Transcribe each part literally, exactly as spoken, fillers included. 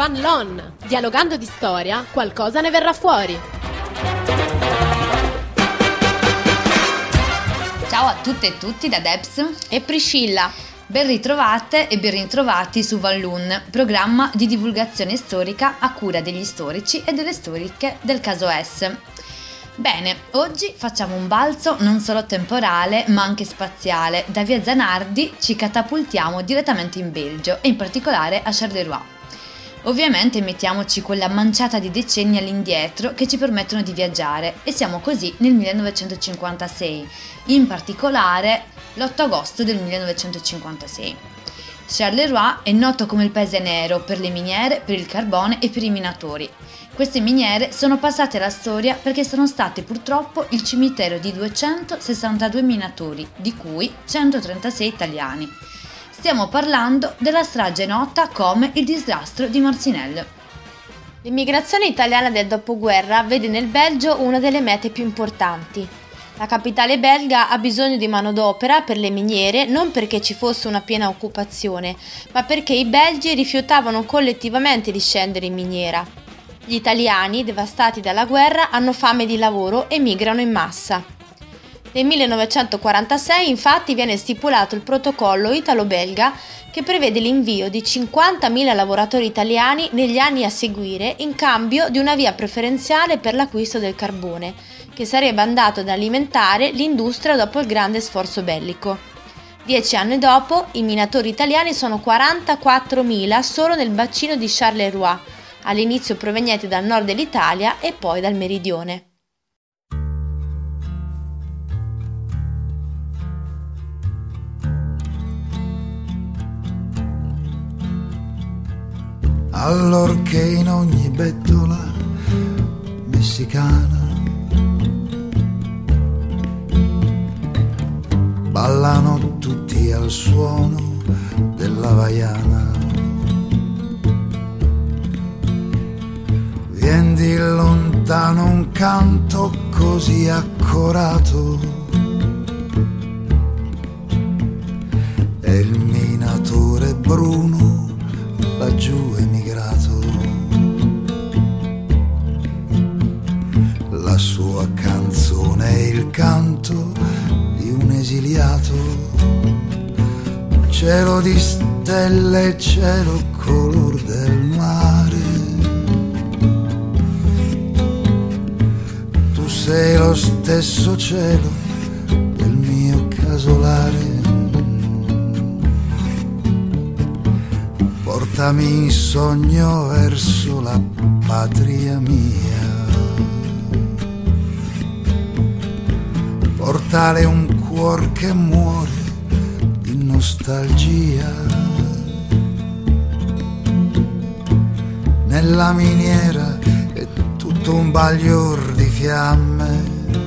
Fan Lon. Dialogando di storia, qualcosa ne verrà fuori. Ciao a tutte e tutti da Debs e Priscilla. Ben ritrovate e ben ritrovati su Van Loon, programma di divulgazione storica a cura degli storici e delle storiche del caso S. Bene, oggi facciamo un balzo non solo temporale ma anche spaziale. Da via Zanardi ci catapultiamo direttamente in Belgio e in particolare a Charleroi. Ovviamente mettiamoci quella manciata di decenni all'indietro che ci permettono di viaggiare e siamo così nel millenovecentocinquantasei, in particolare l'otto agosto del millenovecentocinquantasei. Charleroi è noto come il paese nero per le miniere, per il carbone e per i minatori. Queste miniere sono passate alla storia perché sono state purtroppo il cimitero di duecentosessantadue minatori, di cui centotrentasei italiani. Stiamo parlando della strage nota come il disastro di Marcinelle. L'immigrazione italiana del dopoguerra vede nel Belgio una delle mete più importanti. La capitale belga ha bisogno di manodopera per le miniere non perché ci fosse una piena occupazione, ma perché i belgi rifiutavano collettivamente di scendere in miniera. Gli italiani, devastati dalla guerra, hanno fame di lavoro e migrano in massa. Nel millenovecentoquarantasei infatti viene stipulato il protocollo italo-belga che prevede l'invio di cinquantamila lavoratori italiani negli anni a seguire in cambio di una via preferenziale per l'acquisto del carbone, che sarebbe andato ad alimentare l'industria dopo il grande sforzo bellico. Dieci anni dopo, i minatori italiani sono quarantaquattromila solo nel bacino di Charleroi, all'inizio provenienti dal nord dell'Italia e poi dal meridione. Allorché in ogni bettola messicana ballano tutti al suono della vaiana. Vien di lontano un canto così accorato e il minatore bruno laggiù emigrato. La sua canzone è il canto di un esiliato, cielo di stelle, cielo color del mare. Tu sei lo stesso cielo del mio casolare. Portami in sogno verso la patria mia. Portale un cuor che muore di nostalgia. Nella miniera è tutto un baglior di fiamme.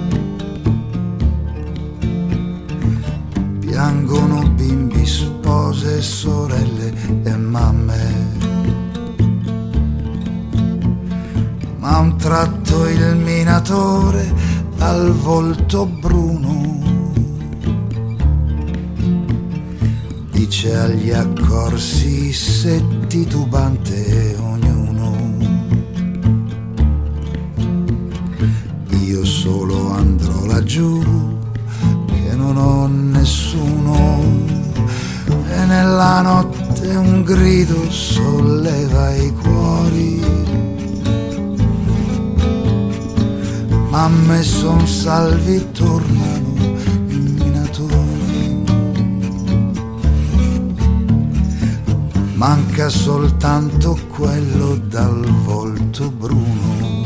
Piangono bimbi, spose, sorelle e mamme. Ma a un tratto il minatore dal volto bruno dice agli accorsi se titubante ognuno: io solo andrò laggiù che non ho nessuno. E nella notte un grido solleva i cuori. Mamme son salvi, tornano i minatori. Manca soltanto quello dal volto bruno.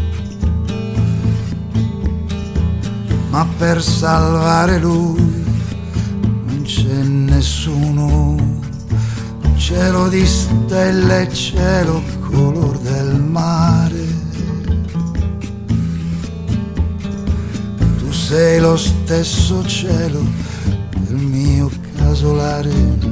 Ma per salvare lui non c'è nessuno. Cielo di stelle, cielo color del mare. Tu sei lo stesso cielo del mio casolare.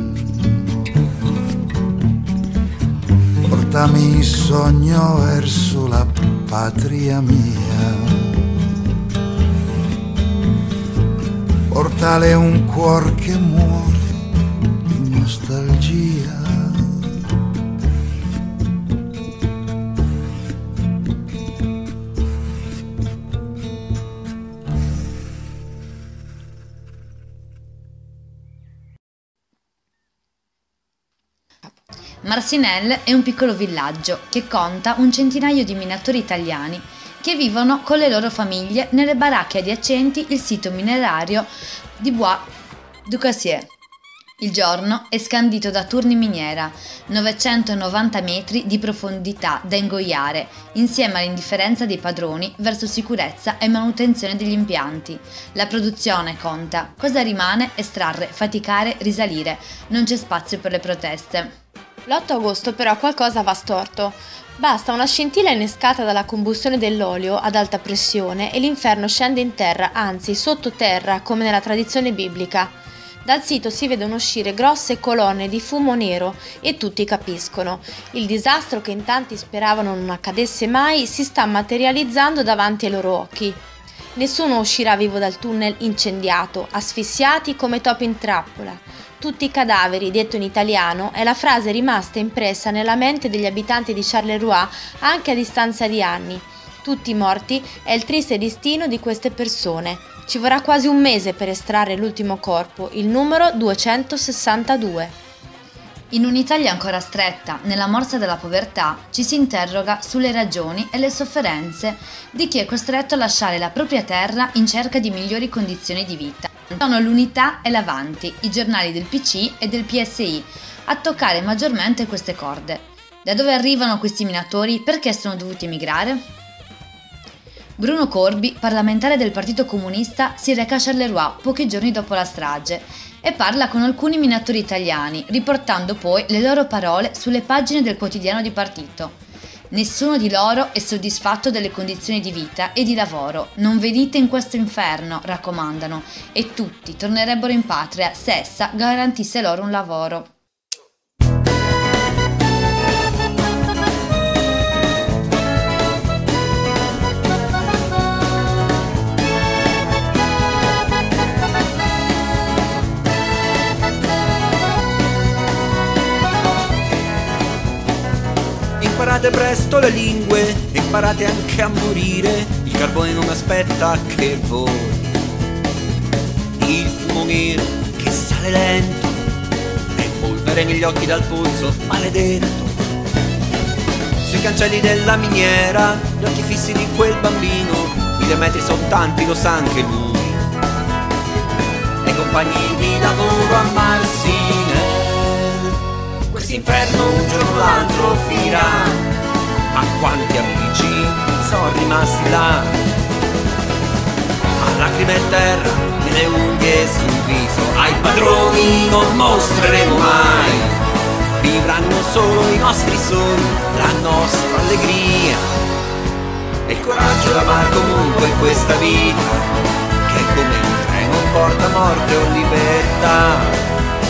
Portami in sogno verso la patria mia. Portale un cuor che muore di nostalgia. Marcinelle è un piccolo villaggio che conta un centinaio di minatori italiani che vivono con le loro famiglie nelle baracche adiacenti il sito minerario di Bois du Cassier. Il giorno è scandito da turni miniera, novecentonovanta metri di profondità da ingoiare, insieme all'indifferenza dei padroni verso sicurezza e manutenzione degli impianti. La produzione conta, cosa rimane? Estrarre, faticare, risalire. Non c'è spazio per le proteste. L'otto agosto però qualcosa va storto. Basta una scintilla innescata dalla combustione dell'olio ad alta pressione e l'inferno scende in terra, anzi sottoterra, come nella tradizione biblica. Dal sito si vedono uscire grosse colonne di fumo nero e tutti capiscono. Il disastro che in tanti speravano non accadesse mai si sta materializzando davanti ai loro occhi. Nessuno uscirà vivo dal tunnel incendiato, asfissiati come topi in trappola. Tutti i cadaveri, detto in italiano, è la frase rimasta impressa nella mente degli abitanti di Charleroi anche a distanza di anni. Tutti morti è il triste destino di queste persone. Ci vorrà quasi un mese per estrarre l'ultimo corpo, il numero duecentosessantadue. In un'Italia ancora stretta, nella morsa della povertà, ci si interroga sulle ragioni e le sofferenze di chi è costretto a lasciare la propria terra in cerca di migliori condizioni di vita. Sono l'Unità e l'Avanti, i giornali del P C e del P S I, a toccare maggiormente queste corde. Da dove arrivano questi minatori? Perché sono dovuti emigrare? Bruno Corbi, parlamentare del Partito Comunista, si reca a Charleroi pochi giorni dopo la strage e parla con alcuni minatori italiani, riportando poi le loro parole sulle pagine del quotidiano di partito. Nessuno di loro è soddisfatto delle condizioni di vita e di lavoro. Non venite in questo inferno, raccomandano, e tutti tornerebbero in patria se essa garantisse loro un lavoro. Imparate presto le lingue, imparate anche a morire, il carbone non aspetta che voi. Il fumo nero che sale lento, e polvere negli occhi dal polso maledetto. Sui cancelli della miniera, gli occhi fissi di quel bambino, mille metri sono tanti, lo sa anche lui. E i compagni di lavoro a Marcinelle, quest'inferno un giorno o l'altro finirà. Ma quanti amici sono rimasti là, a lacrime a terra e le unghie sul viso. Ai padroni non mostreremo mai, vivranno solo i nostri sogni, la nostra allegria e il coraggio d'amar comunque in questa vita, che è come un treno porta morte o libertà.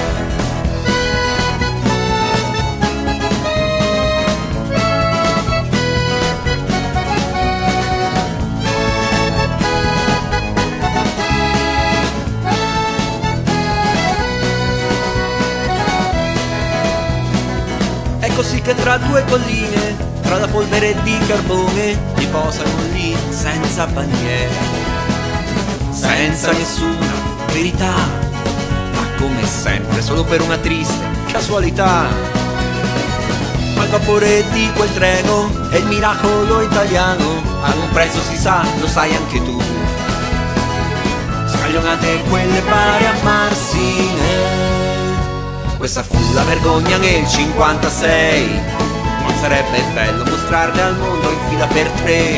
Così che tra due colline, tra la polvere di carbone, li posano lì senza bandiera, senza nessuna verità, ma come sempre solo per una triste casualità. Ma il vapore di quel treno è il miracolo italiano, ha un prezzo si sa, lo sai anche tu. Scaglionate quelle bare a Marcinelle, questa fu la vergogna nel cinquantasei, non sarebbe bello mostrarle al mondo in fila per tre.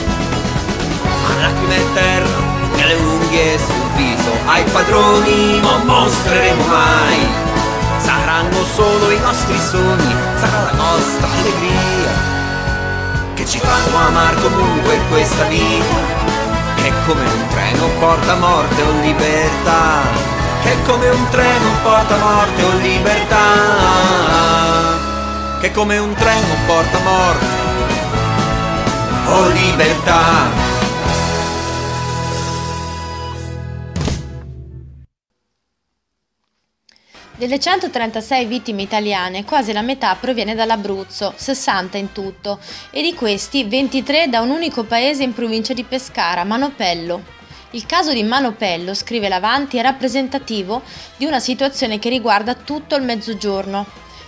A lacrime a terra e le unghie sul viso, ai padroni non mostreremo mai, saranno solo i nostri sogni, sarà la nostra allegria, che ci fanno amar comunque in questa vita, che è come un treno porta morte o libertà, che è come un treno porta morte o libertà, che è come un treno porta morte o libertà. Delle centotrentasei vittime italiane, quasi la metà proviene dall'Abruzzo, sessanta in tutto, e di questi ventitré da un unico paese in provincia di Pescara, Manopello. Il caso di Manopello, scrive l'Avanti, è rappresentativo di una situazione che riguarda tutto il Mezzogiorno.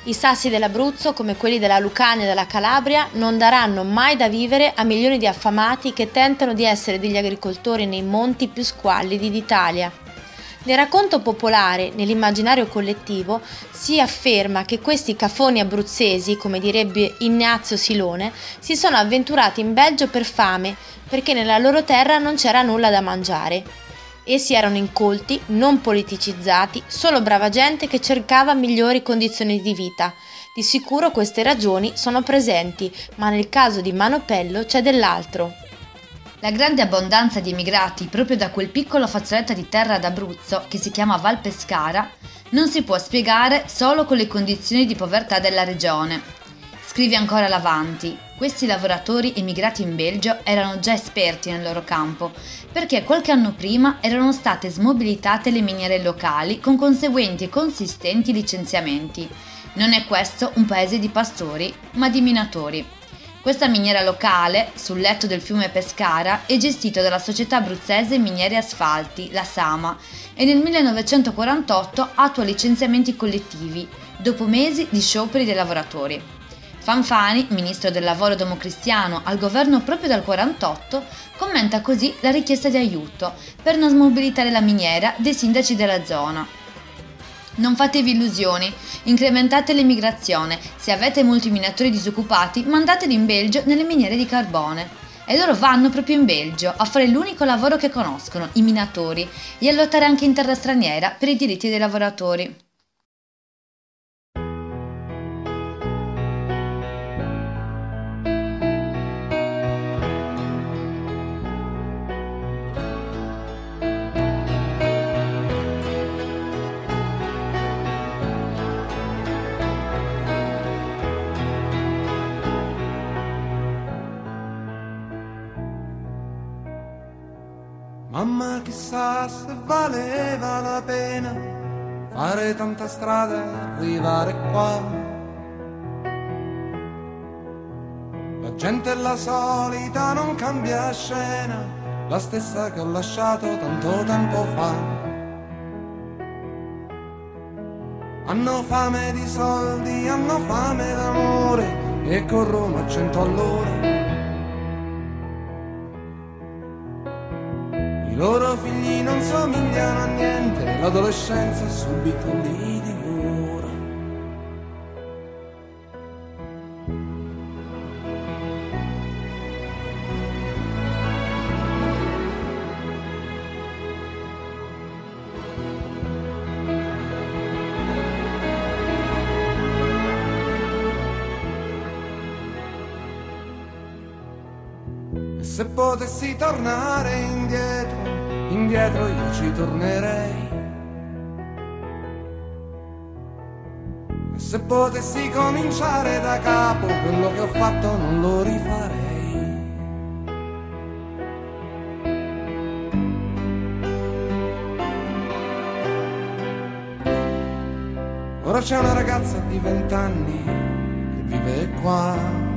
I sassi dell'Abruzzo, come quelli della Lucania e della Calabria, non daranno mai da vivere a milioni di affamati che tentano di essere degli agricoltori nei monti più squallidi d'Italia. Nel racconto popolare, nell'immaginario collettivo, si afferma che questi cafoni abruzzesi, come direbbe Ignazio Silone, si sono avventurati in Belgio per fame, perché nella loro terra non c'era nulla da mangiare. Essi erano incolti, non politicizzati, solo brava gente che cercava migliori condizioni di vita. Di sicuro queste ragioni sono presenti, ma nel caso di Manopello c'è dell'altro. La grande abbondanza di emigrati proprio da quel piccolo fazzoletto di terra d'Abruzzo, che si chiama Val Pescara, non si può spiegare solo con le condizioni di povertà della regione. Scrive ancora l'Avanti: questi lavoratori emigrati in Belgio erano già esperti nel loro campo, perché qualche anno prima erano state smobilitate le miniere locali con conseguenti e consistenti licenziamenti. Non è questo un paese di pastori, ma di minatori. Questa miniera locale, sul letto del fiume Pescara, è gestita dalla società abruzzese Miniere Asfalti, la Sama, e nel millenovecentoquarantotto attua licenziamenti collettivi, dopo mesi di scioperi dei lavoratori. Fanfani, ministro del lavoro democristiano al governo proprio dal quarantotto, commenta così la richiesta di aiuto per non smobilitare la miniera dei sindaci della zona. Non fatevi illusioni, incrementate l'immigrazione, se avete molti minatori disoccupati mandateli in Belgio nelle miniere di carbone. E loro vanno proprio in Belgio a fare l'unico lavoro che conoscono, i minatori, e a lottare anche in terra straniera per i diritti dei lavoratori. Mamma, chissà se valeva la pena fare tanta strada e arrivare qua. La gente è la solita, non cambia scena, la stessa che ho lasciato tanto tempo fa. Hanno fame di soldi, hanno fame d'amore e corrono a cento all'ora. I loro figli non somigliano a niente, l'adolescenza subito li divora. E se potessi tornare indietro, indietro io ci tornerei. E se potessi cominciare da capo, quello che ho fatto non lo rifarei. Ora c'è una ragazza di vent'anni che vive qua.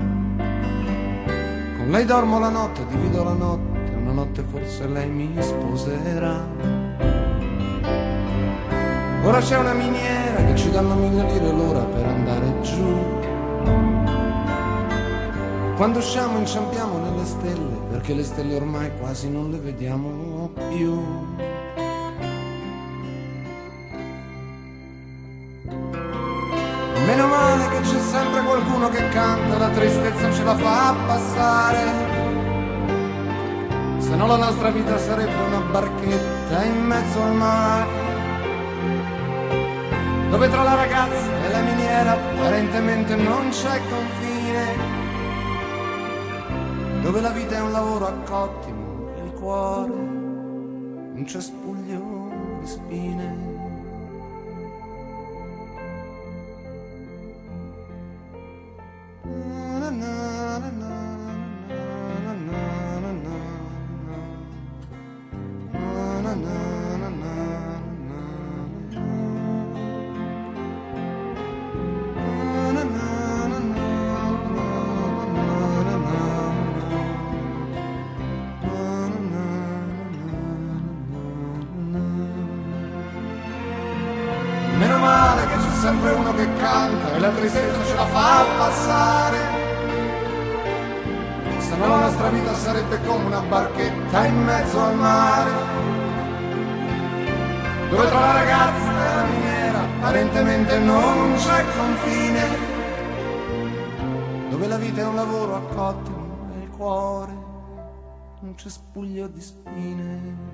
Con lei dormo la notte, divido la notte, una notte forse lei mi sposerà. Ora c'è una miniera che ci danno mille lire l'ora per andare giù. Quando usciamo inciampiamo nelle stelle, perché le stelle ormai quasi non le vediamo più. Meno male che c'è sempre qualcuno che canta, la tristezza ce la fa passare. Se no la nostra vita sarebbe una barchetta in mezzo al mare, dove tra la ragazza e la miniera apparentemente non c'è confine, dove la vita è un lavoro a cottimo e il cuore un cespuglio di spine. uno che canta e la tristezza ce la fa passare. Se no la nostra vita sarebbe come una barchetta in mezzo al mare, dove tra la ragazza e la miniera apparentemente non c'è confine, dove la vita è un lavoro a cottimo e il cuore un cespuglio di spine.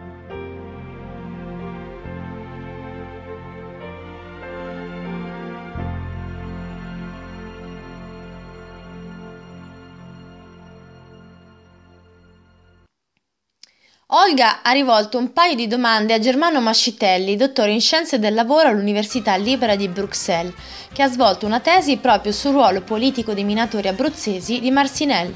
Olga ha rivolto un paio di domande a Germano Mascitelli, dottore in scienze del lavoro all'Università Libera di Bruxelles, che ha svolto una tesi proprio sul ruolo politico dei minatori abruzzesi di Marcinelle.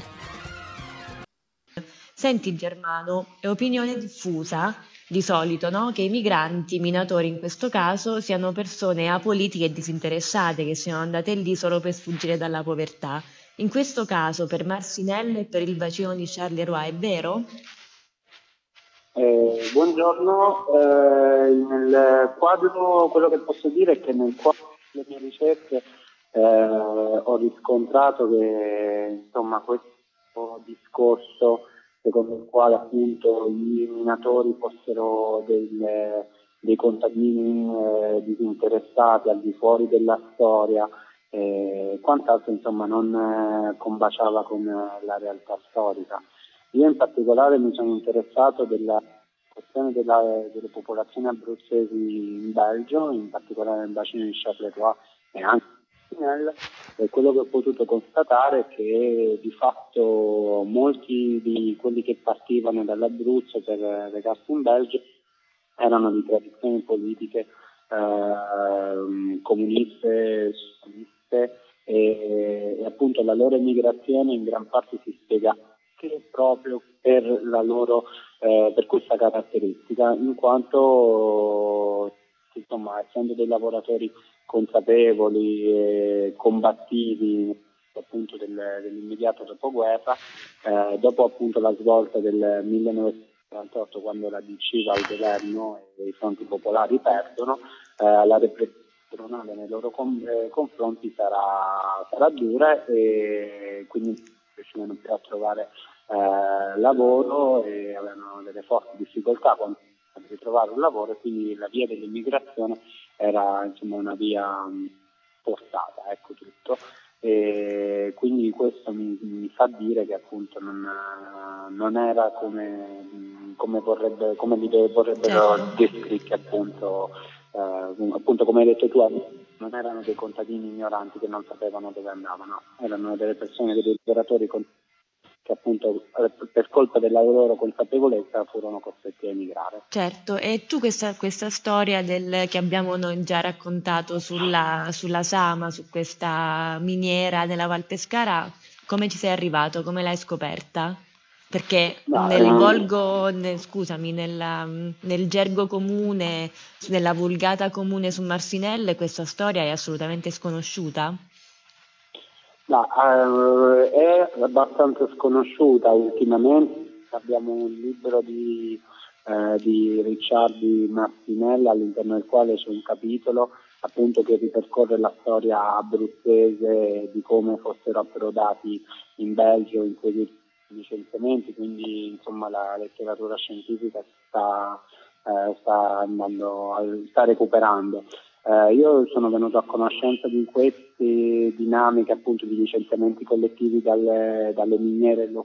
Senti Germano, è opinione diffusa, di solito, no? Che i migranti, minatori in questo caso, siano persone apolitiche e disinteressate, che siano andate lì solo per sfuggire dalla povertà. In questo caso, per Marcinelle e per il bacino di Charleroi, è vero? Eh, buongiorno, eh, nel quadro, quello che posso dire è che nel quadro delle mie ricerche eh, ho riscontrato che insomma questo discorso secondo il quale appunto i minatori fossero del, dei contadini eh, disinteressati al di fuori della storia e quant'altro insomma non eh, combaciava con eh, la realtà storica. Io in particolare mi sono interessato della questione della, delle popolazioni abruzzesi in Belgio, in particolare nel bacino di Charleroi e anche in Marcinelle, e quello che ho potuto constatare è che di fatto molti di quelli che partivano dall'Abruzzo per recarsi in Belgio erano di tradizioni politiche eh, comuniste, socialiste e, e appunto la loro emigrazione in gran parte si spiega proprio per la loro eh, per questa caratteristica, in quanto insomma essendo dei lavoratori consapevoli e combattivi appunto del, dell'immediato dopoguerra, eh, dopo appunto la svolta del millenovecentoquarantotto, quando la D C va al governo e i fronti popolari perdono, eh, la repressione patronale nei loro com- eh, confronti sarà, sarà dura e quindi riusciranno più a trovare eh, lavoro e avevano delle forti difficoltà quando di trovare un lavoro, e quindi la via dell'immigrazione era insomma una via mh, forzata, ecco tutto. E quindi questo mi, mi fa dire che appunto non, non era come, come, vorrebbe, come li vorrebbero Certo. descritti appunto, eh, appunto come hai detto tu, non erano dei contadini ignoranti che non sapevano dove andavano, erano delle persone, dei lavoratori con che appunto per colpa della loro consapevolezza furono costretti a emigrare. Certo, e tu questa, questa storia del, che abbiamo noi già raccontato sulla, sulla Sama, su questa miniera nella Val Pescara, come ci sei arrivato? Come l'hai scoperta? Perché No, nel ehm, volgo, nel- scusami, nella- nel gergo comune, nella vulgata comune su Marcinelle, questa storia è assolutamente sconosciuta? No, eh, è abbastanza sconosciuta ultimamente. Abbiamo un libro di, eh, di Ricciardi Martinella all'interno del quale c'è un capitolo appunto che ripercorre la storia abruzzese di come fossero approdati in Belgio in quei licenziamenti, quindi insomma la letteratura scientifica sta, eh, sta andando, sta recuperando. Eh, io sono venuto a conoscenza di queste dinamiche appunto di licenziamenti collettivi dalle, dalle miniere lo-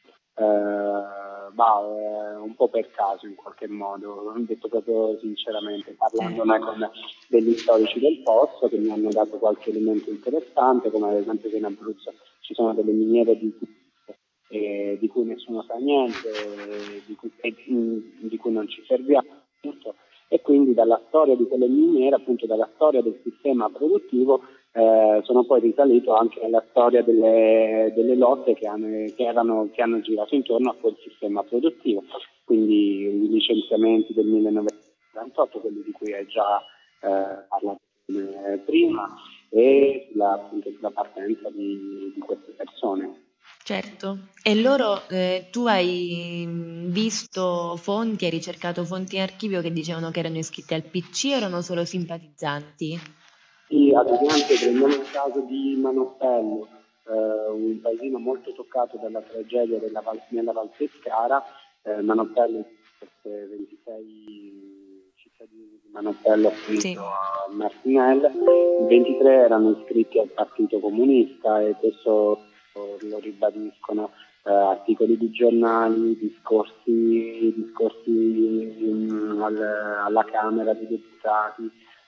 eh, bah, eh, un po' per caso in qualche modo, detto proprio sinceramente, parlandone con degli storici del posto che mi hanno dato qualche elemento interessante, come ad esempio che in Abruzzo ci sono delle miniere di, eh, di cui nessuno sa niente, eh, di cui, eh, di cui non ci serviamo, appunto. E quindi dalla storia di quelle miniere, appunto dalla storia del sistema produttivo, eh, sono poi risalito anche alla storia delle, delle lotte che hanno, che, erano, che hanno girato intorno a quel sistema produttivo, quindi i licenziamenti del millenovecentoquarantotto, quelli di cui hai già eh, parlato eh, prima, e la, appunto, sulla partenza di, di queste persone. Certo, e loro, eh, tu hai mm, visto fonti, hai ricercato fonti in archivio che dicevano che erano iscritti al P C o erano solo simpatizzanti? Sì, ad esempio prendiamo il caso di Manoppello, eh, un paesino molto toccato dalla tragedia della Val- nella Val Pescara. eh, Manoppello, queste ventisei cittadini di Manoppello appunto Sì. a Martinelle, i ventitré erano iscritti al Partito Comunista e questo lo ribadiscono eh, articoli di giornali, discorsi, discorsi mh, al- alla Camera dei Deputati,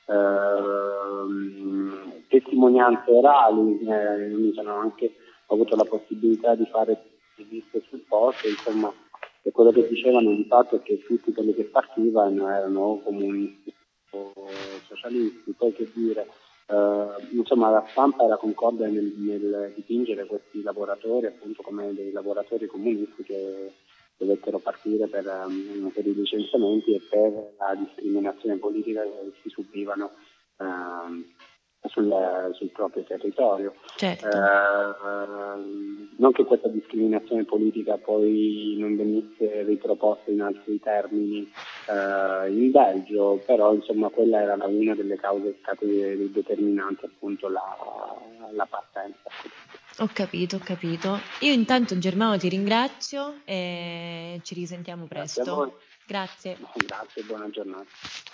ehm, testimonianze orali. Eh, mi sono anche ho avuto la possibilità di fare interviste sul posto, insomma, e quello che dicevano di fatto è che tutti quelli che partivano erano comunisti o socialisti. Poi che dire, eh, insomma la stampa era concorde nel, nel dipingere questi lavoratori appunto come dei lavoratori comunisti che dovettero partire per, um, per i licenziamenti e per la discriminazione politica che si subivano um, sul, sul proprio territorio. Certo. Eh, non che questa discriminazione politica poi non venisse riproposta in altri termini eh, in Belgio, però insomma quella era la- una delle cause state determinanti appunto la, la partenza. Ho capito, ho capito. Io intanto Germano ti ringrazio e ci risentiamo Grazie a presto. voi. Grazie. Grazie, buona giornata.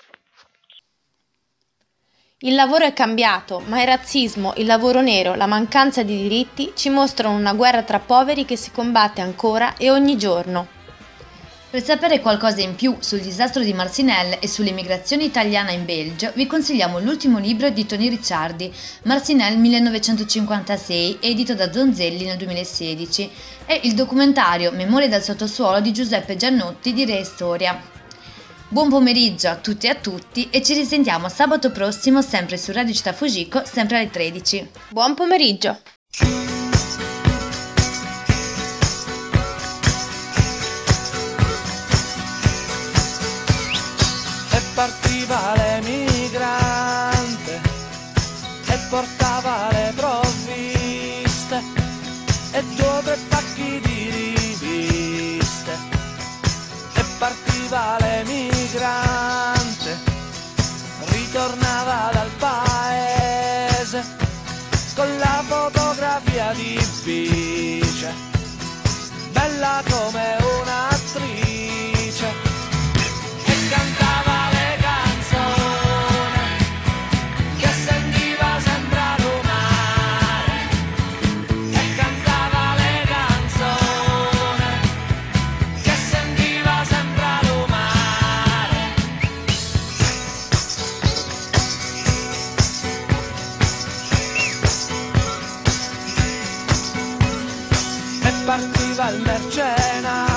Il lavoro è cambiato, ma il razzismo, il lavoro nero, la mancanza di diritti ci mostrano una guerra tra poveri che si combatte ancora e ogni giorno. Per sapere qualcosa in più sul disastro di Marcinelle e sull'immigrazione italiana in Belgio, vi consigliamo l'ultimo libro di Tony Ricciardi, Marcinelle millenovecentocinquantasei, edito da Donzelli nel duemilasedici, e il documentario Memorie dal sottosuolo di Giuseppe Giannotti di Re Storia. Buon pomeriggio a tutti e a tutti e ci risentiamo sabato prossimo sempre su Radio Città Fujiko, sempre alle tredici. Buon pomeriggio! E partiva l'emigrante e portava le provviste e due o tre pacchi di riviste. E partiva l'emigrante, ritornava dal paese con la fotografia di bice, bella come un'attrice, e cantava le canzoni che sentiva sembrare un mare, e cantava le canzoni che sentiva sembrare un mare. E partiva il mercenario